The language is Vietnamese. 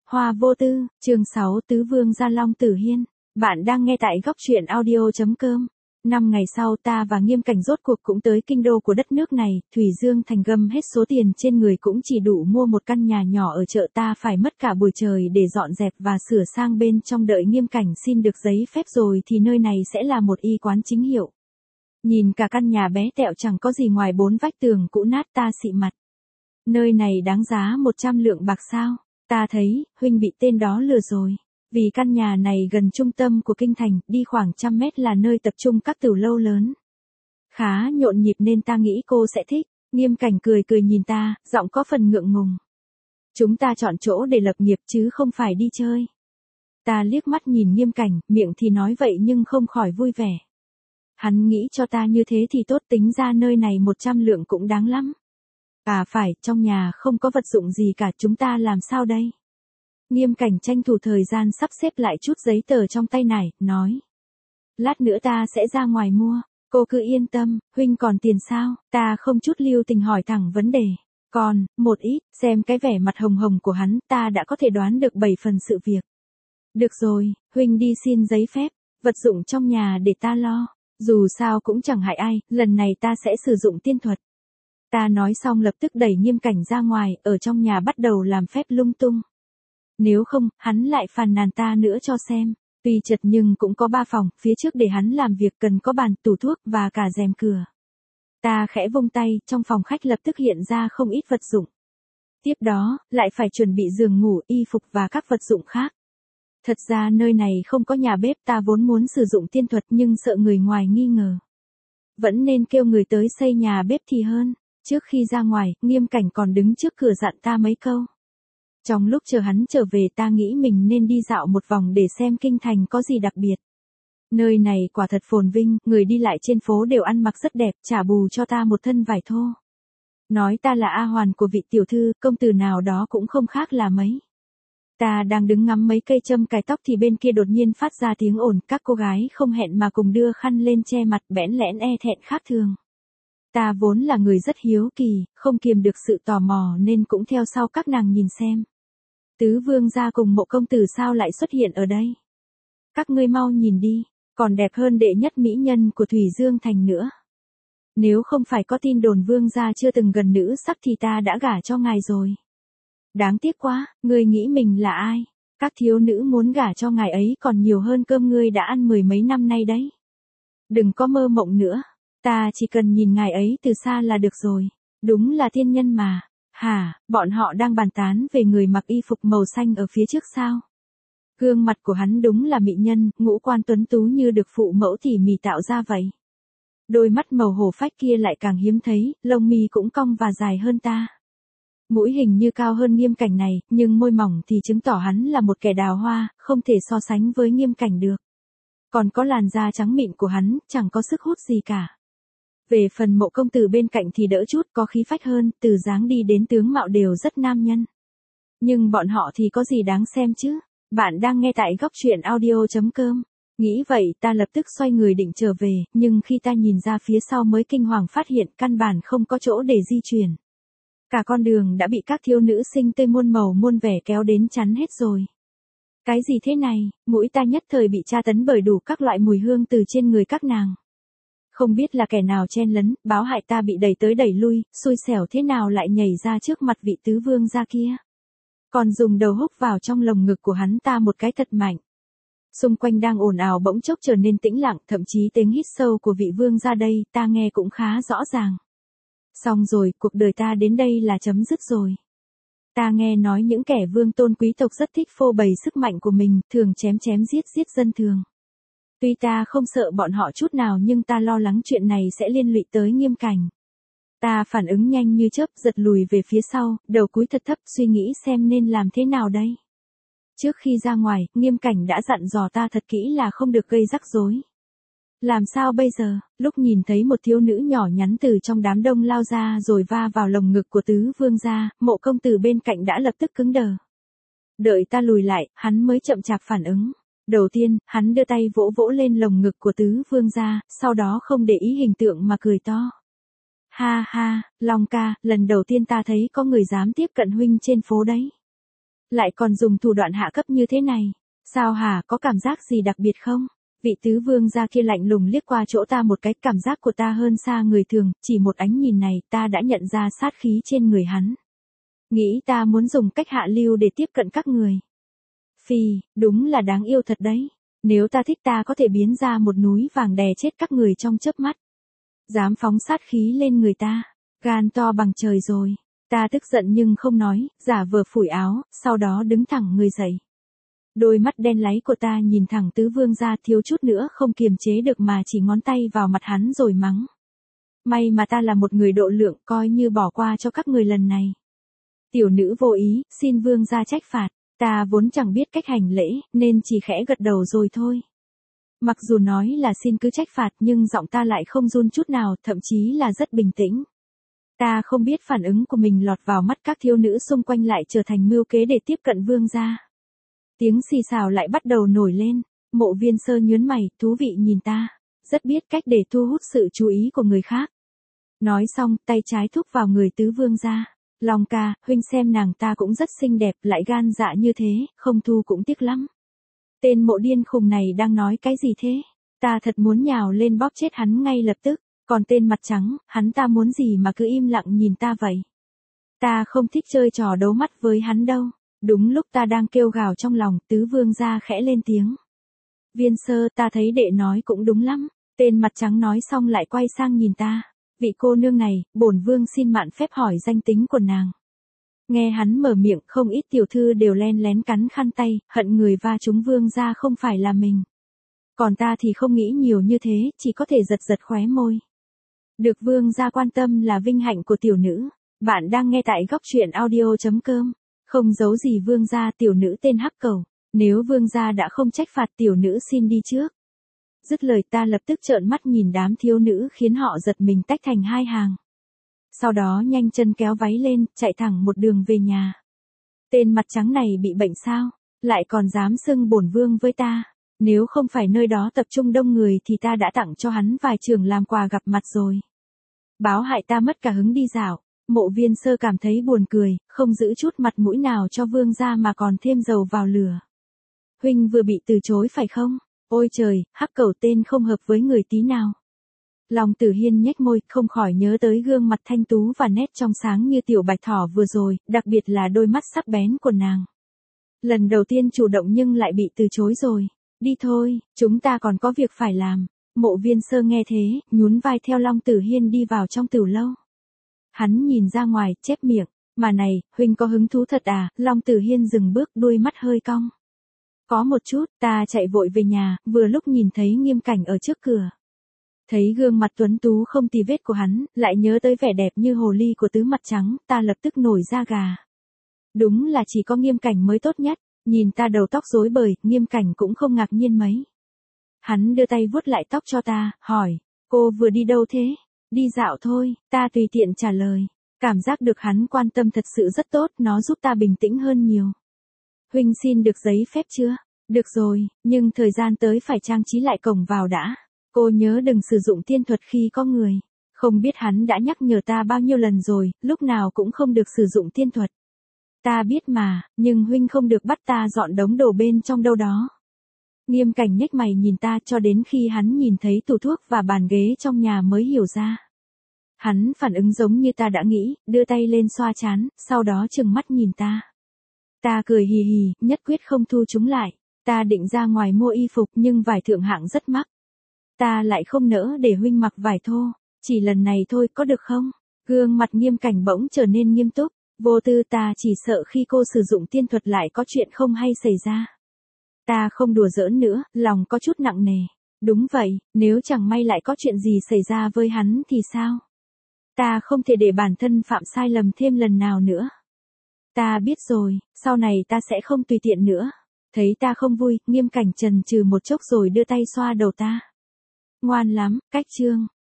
Hoa vô tư, chương 6 Tứ Vương Gia Long Tử Hiên. Bạn đang nghe tại góc truyện audio.com. 5 ngày sau ta và Nghiêm Cảnh rốt cuộc cũng tới kinh đô của đất nước này, Thủy Dương Thành gâm hết số tiền trên người cũng chỉ đủ mua một căn nhà nhỏ ở chợ, ta phải mất cả buổi trời để dọn dẹp và sửa sang bên trong, đợi Nghiêm Cảnh xin được giấy phép rồi thì nơi này sẽ là một y quán chính hiệu. Nhìn cả căn nhà bé tẹo chẳng có gì ngoài 4 vách tường cũ nát, ta xị mặt. Nơi này đáng giá 100 lượng bạc sao? Ta thấy, huynh bị tên đó lừa rồi. Vì căn nhà này gần trung tâm của kinh thành, đi khoảng 100 mét là nơi tập trung các tiểu lâu lớn. Khá nhộn nhịp nên ta nghĩ cô sẽ thích. Nghiêm Cảnh cười cười nhìn ta, giọng có phần ngượng ngùng. Chúng ta chọn chỗ để lập nghiệp chứ không phải đi chơi. Ta liếc mắt nhìn Nghiêm Cảnh, miệng thì nói vậy nhưng không khỏi vui vẻ. Hắn nghĩ cho ta như thế thì tốt, tính ra nơi này 100 lượng cũng đáng lắm. À phải, trong nhà không có vật dụng gì cả, chúng ta làm sao đây? Nghiêm Cảnh tranh thủ thời gian sắp xếp lại chút giấy tờ trong tay này, nói. Lát nữa ta sẽ ra ngoài mua, cô cứ yên tâm, huynh còn tiền sao? Ta không chút lưu tình hỏi thẳng vấn đề. Còn, một ít, xem cái vẻ mặt hồng hồng của hắn, ta đã có thể đoán được 7 phần sự việc. Được rồi, huynh đi xin giấy phép, vật dụng trong nhà để ta lo. Dù sao cũng chẳng hại ai, lần này ta sẽ sử dụng tiên thuật. Ta nói xong lập tức đẩy Nghiêm Cảnh ra ngoài, ở trong nhà bắt đầu làm phép lung tung. Nếu không, hắn lại phàn nàn ta nữa cho xem. Tuy chật nhưng cũng có 3 phòng, phía trước để hắn làm việc cần có bàn, tủ thuốc và cả rèm cửa. Ta khẽ vung tay, trong phòng khách lập tức hiện ra không ít vật dụng. Tiếp đó, lại phải chuẩn bị giường ngủ, y phục và các vật dụng khác. Thật ra nơi này không có nhà bếp, ta vốn muốn sử dụng tiên thuật nhưng sợ người ngoài nghi ngờ. Vẫn nên kêu người tới xây nhà bếp thì hơn. Trước khi ra ngoài, Nghiêm Cảnh còn đứng trước cửa dặn ta mấy câu. Trong lúc chờ hắn trở về ta nghĩ mình nên đi dạo một vòng để xem kinh thành có gì đặc biệt. Nơi này quả thật phồn vinh, người đi lại trên phố đều ăn mặc rất đẹp, trả bù cho ta một thân vải thô. Nói ta là A Hoàn của vị tiểu thư, công tử nào đó cũng không khác là mấy. Ta đang đứng ngắm mấy cây châm cài tóc thì bên kia đột nhiên phát ra tiếng ồn, các cô gái không hẹn mà cùng đưa khăn lên che mặt, bẽn lẽn e thẹn khác thường. Ta vốn là người rất hiếu kỳ, không kiềm được sự tò mò nên cũng theo sau các nàng nhìn xem. Tứ Vương gia cùng Mộ công tử sao lại xuất hiện ở đây? Các ngươi mau nhìn đi, còn đẹp hơn đệ nhất mỹ nhân của Thủy Dương Thành nữa. Nếu không phải có tin đồn Vương gia chưa từng gần nữ sắc thì ta đã gả cho ngài rồi. Đáng tiếc quá, ngươi nghĩ mình là ai? Các thiếu nữ muốn gả cho ngài ấy còn nhiều hơn cơm ngươi đã ăn 10 mấy năm nay đấy. Đừng có mơ mộng nữa, ta chỉ cần nhìn ngài ấy từ xa là được rồi. Đúng là thiên nhân mà. Hả, bọn họ đang bàn tán về người mặc y phục màu xanh ở phía trước sao? Gương mặt của hắn đúng là mỹ nhân, ngũ quan tuấn tú như được phụ mẫu tỉ mỉ tạo ra vậy. Đôi mắt màu hổ phách kia lại càng hiếm thấy, lông mi cũng cong và dài hơn ta. Mũi hình như cao hơn Nghiêm Cảnh này, nhưng môi mỏng thì chứng tỏ hắn là một kẻ đào hoa, không thể so sánh với Nghiêm Cảnh được. Còn có làn da trắng mịn của hắn, chẳng có sức hút gì cả. Về phần Mộ công tử bên cạnh thì đỡ chút, có khí phách hơn, từ dáng đi đến tướng mạo đều rất nam nhân. Nhưng bọn họ thì có gì đáng xem chứ? Bạn đang nghe tại góc truyện audio.com. Nghĩ vậy ta lập tức xoay người định trở về, nhưng khi ta nhìn ra phía sau mới kinh hoàng phát hiện căn bản không có chỗ để di chuyển. Cả con đường đã bị các thiếu nữ xinh tươi muôn màu muôn vẻ kéo đến chắn hết rồi. Cái gì thế này? Mũi ta nhất thời bị tra tấn bởi đủ các loại mùi hương từ trên người các nàng. Không biết là kẻ nào chen lấn, báo hại ta bị đẩy tới đẩy lui, xui xẻo thế nào lại nhảy ra trước mặt vị tứ vương gia kia. Còn dùng đầu húc vào trong lồng ngực của hắn ta một cái thật mạnh. Xung quanh đang ồn ào bỗng chốc trở nên tĩnh lặng, thậm chí tiếng hít sâu của vị vương gia đây, ta nghe cũng khá rõ ràng. Xong rồi, cuộc đời ta đến đây là chấm dứt rồi. Ta nghe nói những kẻ vương tôn quý tộc rất thích phô bày sức mạnh của mình, thường chém chém giết giết dân thường. Tuy ta không sợ bọn họ chút nào nhưng ta lo lắng chuyện này sẽ liên lụy tới Nghiêm Cảnh. Ta phản ứng nhanh như chớp, giật lùi về phía sau, đầu cúi thật thấp suy nghĩ xem nên làm thế nào đây. Trước khi ra ngoài, Nghiêm Cảnh đã dặn dò ta thật kỹ là không được gây rắc rối. Làm sao bây giờ? Lúc nhìn thấy một thiếu nữ nhỏ nhắn từ trong đám đông lao ra rồi va vào lồng ngực của tứ vương gia, Mộ công tử bên cạnh đã lập tức cứng đờ. Đợi ta lùi lại, hắn mới chậm chạp phản ứng. Đầu tiên, hắn đưa tay vỗ vỗ lên lồng ngực của tứ vương gia, sau đó không để ý hình tượng mà cười to. Ha ha, Long ca, lần đầu tiên ta thấy có người dám tiếp cận huynh trên phố đấy. Lại còn dùng thủ đoạn hạ cấp như thế này. Sao hả, có cảm giác gì đặc biệt không? Vị tứ vương gia kia lạnh lùng liếc qua chỗ ta một cái, cảm giác của ta hơn xa người thường, chỉ một ánh nhìn này ta đã nhận ra sát khí trên người hắn. Nghĩ ta muốn dùng cách hạ lưu để tiếp cận các người. Phi, đúng là đáng yêu thật đấy. Nếu ta thích ta có thể biến ra một núi vàng đè chết các người trong chớp mắt. Dám phóng sát khí lên người ta, gan to bằng trời rồi. Ta tức giận nhưng không nói, giả vờ phủi áo, sau đó đứng thẳng người dậy. Đôi mắt đen láy của ta nhìn thẳng tứ vương gia, thiếu chút nữa không kiềm chế được mà chỉ ngón tay vào mặt hắn rồi mắng. May mà ta là một người độ lượng, coi như bỏ qua cho các người lần này. Tiểu nữ vô ý, xin vương gia trách phạt. Ta vốn chẳng biết cách hành lễ, nên chỉ khẽ gật đầu rồi thôi. Mặc dù nói là xin cứ trách phạt nhưng giọng ta lại không run chút nào, thậm chí là rất bình tĩnh. Ta không biết phản ứng của mình lọt vào mắt các thiếu nữ xung quanh lại trở thành mưu kế để tiếp cận vương gia. Tiếng xì xào lại bắt đầu nổi lên, Mộ Viên Sơ nhướng mày, thú vị nhìn ta, rất biết cách để thu hút sự chú ý của người khác. Nói xong, tay trái thúc vào người tứ vương gia. Long ca, huynh xem nàng ta cũng rất xinh đẹp, lại gan dạ như thế, không thu cũng tiếc lắm. Tên mộ điên khùng này đang nói cái gì thế? Ta thật muốn nhào lên bóp chết hắn ngay lập tức, còn tên mặt trắng, hắn ta muốn gì mà cứ im lặng nhìn ta vậy? Ta không thích chơi trò đấu mắt với hắn đâu. Đúng lúc ta đang kêu gào trong lòng, tứ vương gia khẽ lên tiếng. Viên Sơ, ta thấy đệ nói cũng đúng lắm. Tên mặt trắng nói xong lại quay sang nhìn ta. Vị cô nương này, bổn vương xin mạn phép hỏi danh tính của nàng. Nghe hắn mở miệng, không ít tiểu thư đều len lén cắn khăn tay, hận người va trúng vương gia không phải là mình. Còn ta thì không nghĩ nhiều như thế, chỉ có thể giật giật khóe môi. Được vương gia quan tâm là vinh hạnh của tiểu nữ. Bạn đang nghe tại góc truyện audio.com. Không giấu gì vương gia, tiểu nữ tên Hắc Cẩu. Nếu vương gia đã không trách phạt, tiểu nữ xin đi trước. Dứt lời ta lập tức trợn mắt nhìn đám thiếu nữ khiến họ giật mình tách thành hai hàng. Sau đó nhanh chân kéo váy lên, chạy thẳng một đường về nhà. Tên mặt trắng này bị bệnh sao? Lại còn dám xưng bổn vương với ta. Nếu không phải nơi đó tập trung đông người thì ta đã tặng cho hắn vài trường làm quà gặp mặt rồi. Báo hại ta mất cả hứng đi dạo. Mộ Viên Sơ cảm thấy buồn cười, không giữ chút mặt mũi nào cho vương gia mà còn thêm dầu vào lửa. Huynh vừa bị từ chối phải không? Ôi trời, Hắc Cẩu tên không hợp với người tí nào. Long Tử Hiên nhếch môi, không khỏi nhớ tới gương mặt thanh tú và nét trong sáng như tiểu bạch thỏ vừa rồi, đặc biệt là đôi mắt sắc bén của nàng. Lần đầu tiên chủ động nhưng lại bị từ chối rồi. Đi thôi, chúng ta còn có việc phải làm. Mộ Viên Sơ nghe thế, nhún vai theo Long Tử Hiên đi vào trong tửu lâu. Hắn nhìn ra ngoài, chép miệng. Mà này, huynh có hứng thú thật à? Long Tử Hiên dừng bước, đuôi mắt hơi cong. Có một chút, ta chạy vội về nhà, vừa lúc nhìn thấy Nghiêm Cảnh ở trước cửa. Thấy gương mặt tuấn tú không tì vết của hắn, lại nhớ tới vẻ đẹp như hồ ly của tứ mặt trắng, ta lập tức nổi da gà. Đúng là chỉ có Nghiêm Cảnh mới tốt nhất, nhìn ta đầu tóc rối bời, Nghiêm Cảnh cũng không ngạc nhiên mấy. Hắn đưa tay vuốt lại tóc cho ta, hỏi, cô vừa đi đâu thế? Đi dạo thôi, ta tùy tiện trả lời. Cảm giác được hắn quan tâm thật sự rất tốt, nó giúp ta bình tĩnh hơn nhiều. Huynh xin được giấy phép chưa? Được rồi, nhưng thời gian tới phải trang trí lại cổng vào đã. Cô nhớ đừng sử dụng tiên thuật khi có người. Không biết hắn đã nhắc nhở ta bao nhiêu lần rồi, lúc nào cũng không được sử dụng tiên thuật. Ta biết mà, nhưng huynh không được bắt ta dọn đống đồ bên trong đâu đó. Nghiêm Cảnh nhếch mày nhìn ta cho đến khi hắn nhìn thấy tủ thuốc và bàn ghế trong nhà mới hiểu ra. Hắn phản ứng giống như ta đã nghĩ, đưa tay lên xoa trán, sau đó trừng mắt nhìn ta. Ta cười hì hì, nhất quyết không thu chúng lại. Ta định ra ngoài mua y phục nhưng vải thượng hạng rất mắc. Ta lại không nỡ để huynh mặc vải thô, chỉ lần này thôi có được không? Gương mặt Nghiêm Cảnh bỗng trở nên nghiêm túc, vô tư, ta chỉ sợ khi cô sử dụng tiên thuật lại có chuyện không hay xảy ra. Ta không đùa giỡn nữa, lòng có chút nặng nề. Đúng vậy, nếu chẳng may lại có chuyện gì xảy ra với hắn thì sao? Ta không thể để bản thân phạm sai lầm thêm lần nào nữa. Ta biết rồi, sau này ta sẽ không tùy tiện nữa. Thấy ta không vui, Nghiêm Cảnh chần chừ một chốc rồi đưa tay xoa đầu ta. Ngoan lắm, cách chương.